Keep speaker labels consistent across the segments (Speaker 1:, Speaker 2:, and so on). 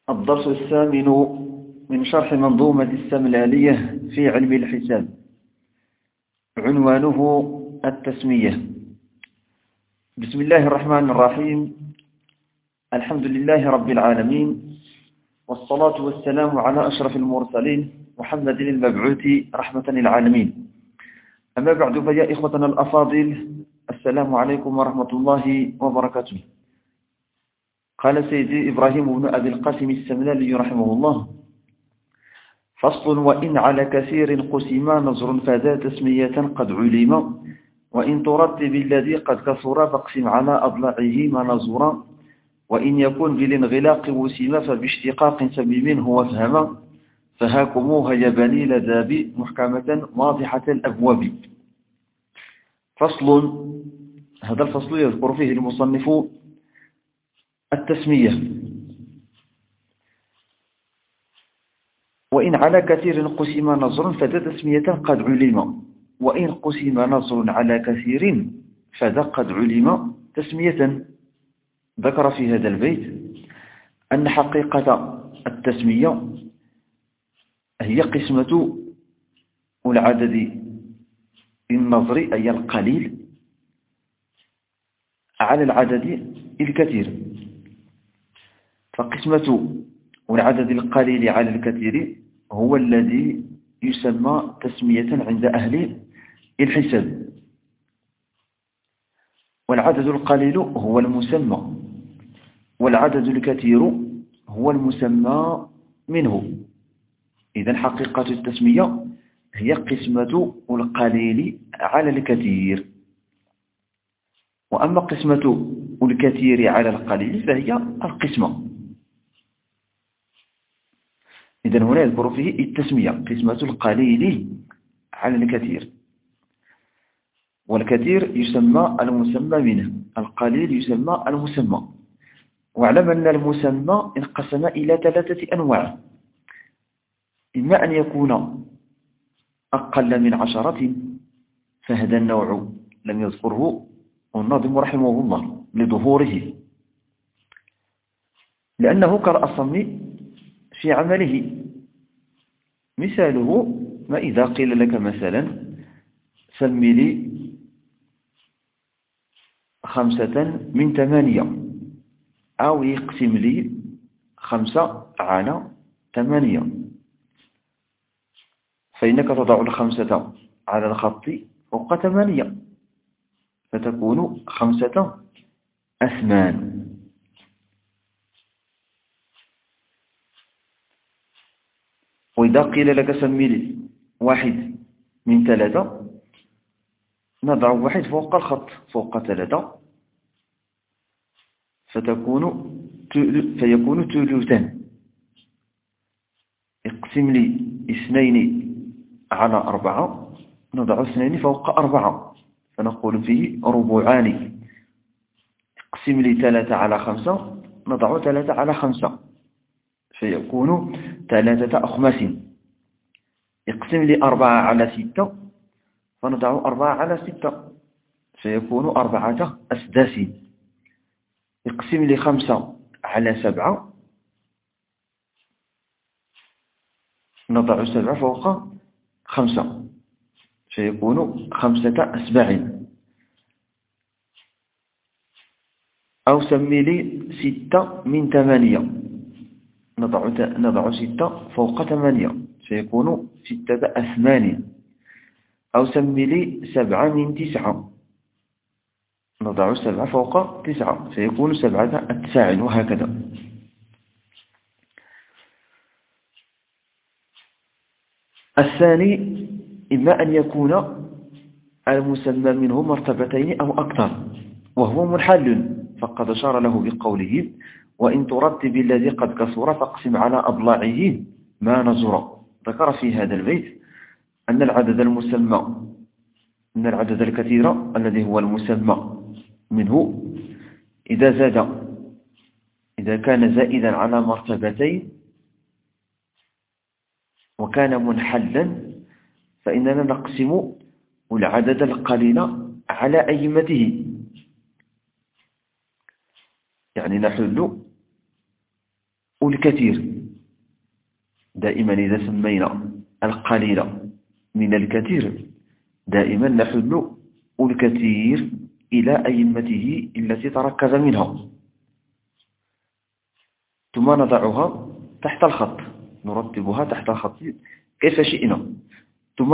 Speaker 1: الدرس الثامن من شرح منظومة السملالية في علم الحساب، عنوانه التسمية. بسم الله الرحمن الرحيم. الحمد لله رب العالمين، والصلاة والسلام على أشرف المرسلين محمد المبعوث رحمة للعالمين. أما بعد، فيا إخوتنا الأفاضل، السلام عليكم ورحمة الله وبركاته. قال سيدي إبراهيم بن أبي القاسم السملالي رحمه الله: فصل: وإن على كثير قسم نظر فذا تسمية قد علم، وإن ترتب الذي قد كثر فاقسم على أضلعه ما نظر، وإن يكون بالانغلاق وسم فباشتقاق سبب هو فهم، فهاكموها يا بني لذاب محكمة واضحة الأبواب. فصل: هذا الفصل يذكر فيه المصنف التسمية. وإن على كثير قسم نظر فذا تسمية قد علم، وإن قسم نظر على كثير فذا قد علم تسمية. ذكر في هذا البيت أن حقيقة التسمية هي قسمة العدد النظر أي القليل على العدد الكثير. فقسمة العدد القليل على الكثير هو الذي يسمى تسمية عند أهل الحساب، والعدد القليل هو المسمى، والعدد الكثير هو المسمى منه. إذن حقيقة التسمية هي قسمة القليل على الكثير، وأما قسمة الكثير على القليل فهي القسمة. إذن هنا يذكر فيه التسمية، قسمة القليل على الكثير، والكثير يسمى المسمى منه، القليل يسمى المسمى. واعلم أن المسمى انقسم إلى 3 أنواع: إما أن يكون أقل من 10، فهذا النوع لم يذكره الناظم رحمه الله لظهوره، لأنه كالأصم في عمله. مثاله: ما إذا قيل لك مثلا سم لي 5 من 8، أو يقسم لي 5 على 8، فإنك تضع 5 على الخط فوق 8 فتكون 5 أثمان. وإذا قيل لك سم لي 1 من 3، نضع 1 فوق الخط فوق 3 فيكون ثلثا. اقسم لي 2 على 4، نضع 2 فوق 4 فنقول فيه ربعان. اقسم لي 3 على 5، نضع 3 على 5 فيكون 3 أخماس. اقسم لي 4 على 6، فنضع 4 على 6 فيكون 4 أسداس. اقسم لي 5 على 7، نضع 7 فوق 5 فيكون 5 أسباع. أو سمي لي 6 من 8، نضع 6 فوق 8 فيكون 6 أثمان. أو سمي لي 7 من 9، نضع 7 فوق 9 فيكون 7 أتساع، وهكذا. الثاني: إما أن يكون المسمى منه 2 مرتبتين أو أكثر، وهو منحل، فقد أشار له بقوله: وإن ترتب الذي قد كثر فاقسم على أضلاعه ما نظر. ذكر في هذا البيت أن العدد المسمى، أن العدد الكثير الذي هو المسمى منه إذا كان زائدا على 2 مرتبتين وكان منحلا، فإننا نقسم العدد القليل على أئمته. يعني نحل أو الكثير. دائما إذا سمينا القليل من الكثير دائما نحل الكثير إلى أئمته التي تركز منها، ثم نضعها تحت الخط، نرتبها تحت الخط كيف شئنا، ثم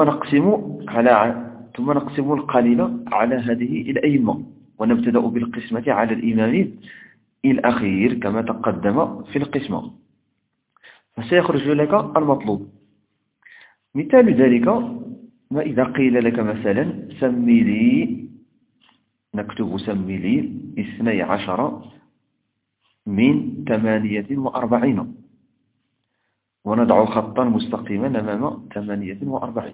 Speaker 1: نقسم القليل على هذه الأئمة، ونبتدأ بالقسمة على الإمام الأخير كما تقدم في القسمة، فسيخرج لك المطلوب. مثال ذلك ما إذا قيل لك مثلا سمي لي، نكتب سمي لي 12 من 48، ونضع خطا مستقيما أمام 48.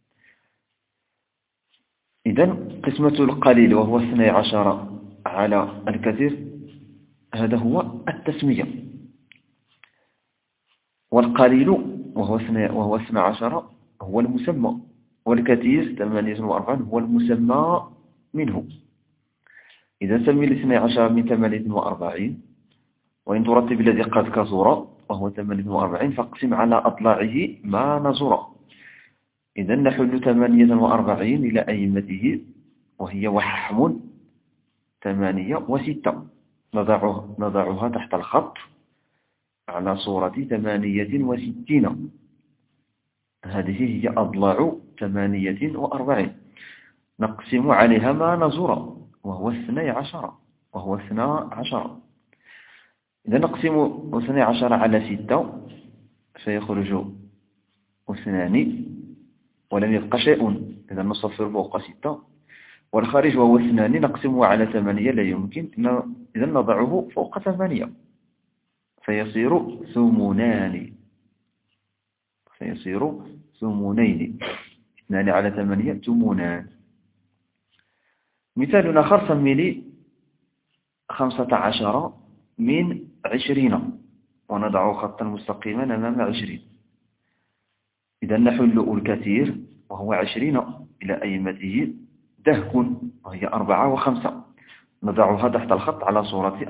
Speaker 1: إذن قسمة القليل وهو 12 على الكثير هذا هو التسمية، والقليل وهو 12 هو المسمى، والكثير 48 هو المسمى منه. إذا سمي 12 من 48، وإن ترتب الذي قد كثر وهو 48 فاقسم على أضلاعه ما نزر. إذا نحل 48 إلى أئمته وهي وحم 8 و6، نضعها تحت الخط على صورة 68. هذه هي أضلاع 48، نقسم عليها ما نزر وهو 12. إذا نقسم 12 على 6 فيخرج 2 ولم يبقى شيء، إذا نصفر فوق 6، والخارج وهو 2 نقسمه على 8 لا يمكن، إذا نضعه فوق 8 فيصير 8، فيصير 8، 2 على 8 8. مثال آخر سمي لي 15 من 20، ونضع خطا مستقيما أمام 20. إذا نحل الكثير وهو 20 إلى أئمته دهك وهي 4 و5، نضعها تحت الخط على صورة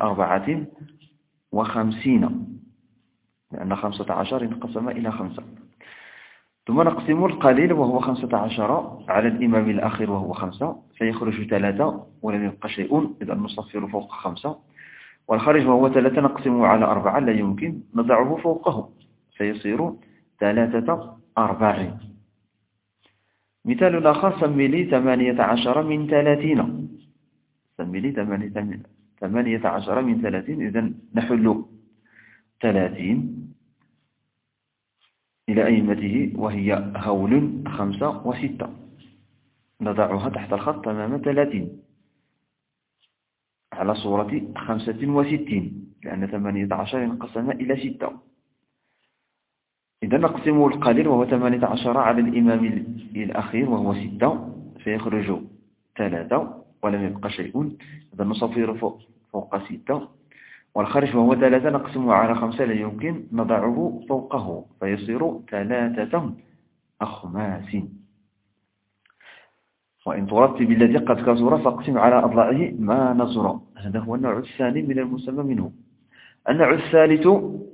Speaker 1: 54 لأن 15 انقسم إلى 5. ثم نقسم القليل وهو 15 على الإمام الأخير وهو 5 فيخرج 3 ولم يبقى شيء، إذا نصفر فوق 5، والخارج وهو 3 نقسمه على 4 لا يمكن، نضعه فوقه فيصير 43. مثال آخر سمي لي 18 من 30، سمي لي 18 من 30، إذن نحل 30 إلى أئمته وهي هول 5 و6، نضعها تحت الخط أمام 30 على صورة 65 لأن 18 انقسم إلى 6. إذا نقسم القليل وهو 18 على الإمام الأخير وهو 6 فيخرج 3 ولم يبقى شيء، إذا نصفر فوق 6، والخارج وهو 3 نقسمه على 5 لا يمكن، نضعه فوقه فيصير 3 أخماس. وإن ترتب الذي قد كثر فاقسم على أضلاعه ما نزر. هذا هو النوع الثاني من المسمى منه. النوع الثالث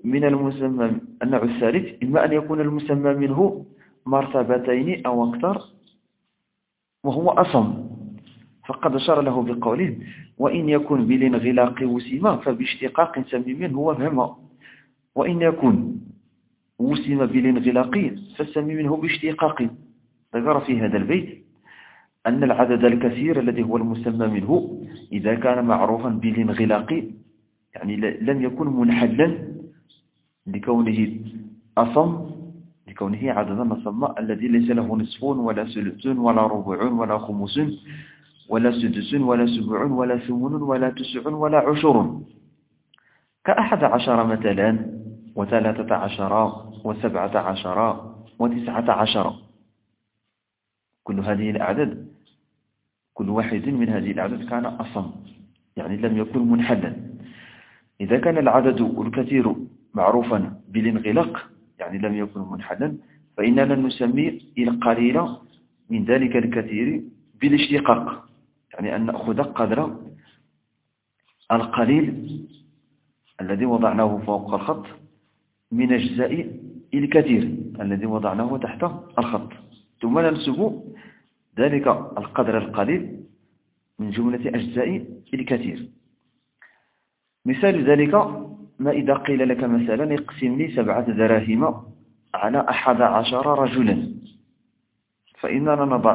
Speaker 1: إما أن يكون المسمى منه مرتبتين أو أكثر وهو أصم، فقد أشار له بقوله وإن يكن بالانغلاق وسم فباشتقاق سمي منه وفهم، وإن يكن وسم بالانغلاق فسمي منه باشتقاق. ذكر في هذا البيت أن العدد الكثير الذي هو المسمى منه إذا كان معروفا بالانغلاق يعني لم يكن منحلا لكونه أصم، لكونه عددا أصم الذي ليس له نصف ولا ثلث ولا ربع ولا خمس ولا سدس ولا سبع ولا ثمن ولا تسع ولا عشر، ك11 مثلا و13 و17 و19. كل هذه الأعداد، كل واحد من هذه الأعداد كان أصم يعني لم يكن منحلا. إذا كان العدد الكثير معروفا بالانغلاق يعني لم يكن منحلا فإننا نسمي القليل من ذلك الكثير بالاشتقاق، يعني أن نأخذ قدر القليل الذي وضعناه فوق الخط من أجزاء الكثير الذي وضعناه تحت الخط، ثم ننسب ذلك القدر القليل من جملة أجزاء الكثير. مثال ذلك ما إذا قيل لك مثلا اقسم لي 7 دراهم على 11 رجلا، فإننا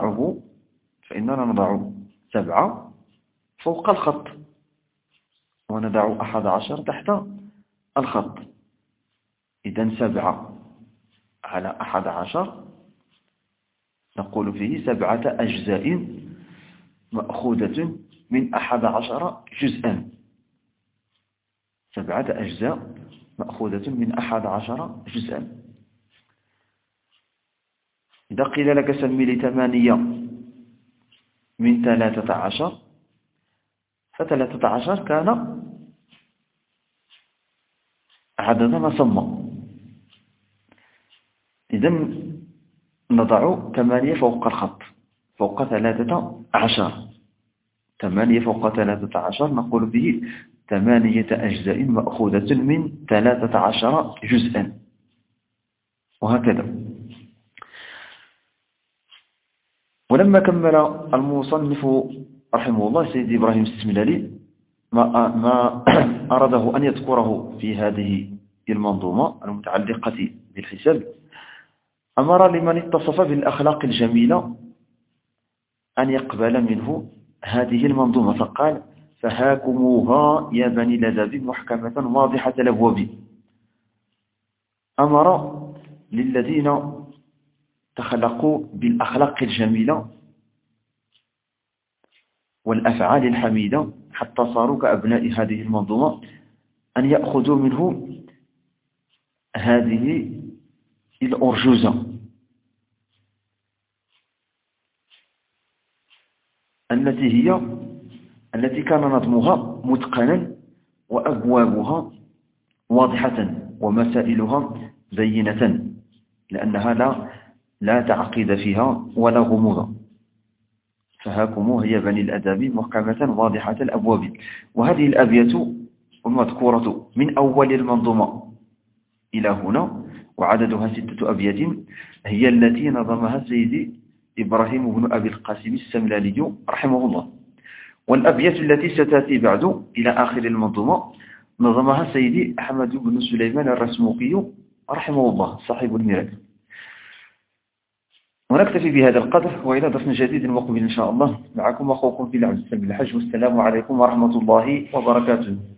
Speaker 1: نضع 7 فوق الخط وندع 11 تحت الخط. إذن 7 على 11 نقول فيه 7 أجزاء مأخوذة من 11 جزءا. 7 أجزاء مأخوذة من 11 جزءا. إذا قيل لك سمي لي 8 من 13 ف13 كان عدد مسمى. إذن نضع 8 فوق الخط فوق 13. 8 فوق 13 نقول به 8 أجزاء مأخوذة من 13 جزءا، وهكذا. ولما كمل المصنف رحمه الله سيد إبراهيم السملالي ما أراده أن يذكره في هذه المنظومة المتعلقة بالحساب، أمر لمن اتصف بالأخلاق الجميلة أن يقبل منه هذه المنظومة، فقال: فهاكموها يا بني الأدب محكمة واضحة الأبواب. أمر للذين تخلقوا بالأخلاق الجميلة والأفعال الحميدة حتى صاروا كأبناء هذه المنظومة أن يأخذوا منه هذه الأرجوزة التي كان نظمها متقنا وأبوابها واضحة ومسائلها بينة، لأنها لا تعقيد فيها ولا غموض. فهاكموها يا بني الأدب محكمة واضحة الأبواب. وهذه الأبيات المذكورة من أول المنظومة إلى هنا وعددها 6 أبيات هي التي نظمها سيدي إبراهيم بن أبي القاسم السملالي رحمه الله. والأبيات التي ستأتي بعد إلى آخر المنظومة نظمها سيدي أحمد بن سليمان الرسموقي رحمه الله صاحب الميراث. ونكتفي بهذا القدر، وإلى درس جديد مقبل إن شاء الله. معكم أخوكم في العبد السلام الحج، والسلام عليكم ورحمة الله وبركاته.